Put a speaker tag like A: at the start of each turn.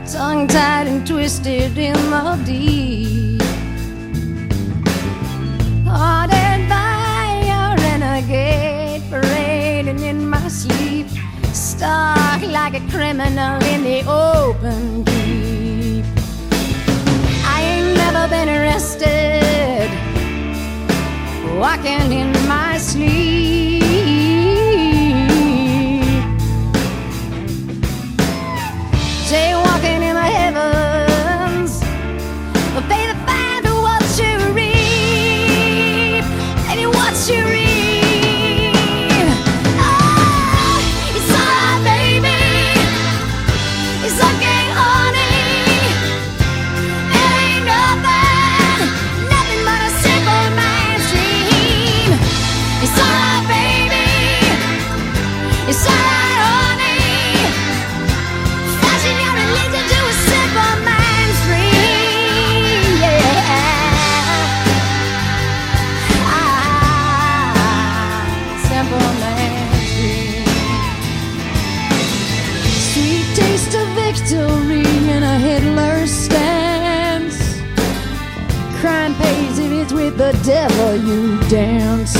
A: tongue-tied and twisted in the deep, haunted by a renegade parading in my sleep, stuck like a criminal in the open deep. I ain't never been arrested, walking in my sleep, jaywalking in the heavens, pay the fine for what you reap, and what you reap. Ah, it's alright, baby, it's okay, honey. It ain't nothing but a simple man's dream. It's alright, baby, it's alright, honey. Flashing your religion to a simple man's dream, yeah. Simple man's dream. Sweet taste of victory in a Hitler's stance. Crime pays if it's with the devil you dance.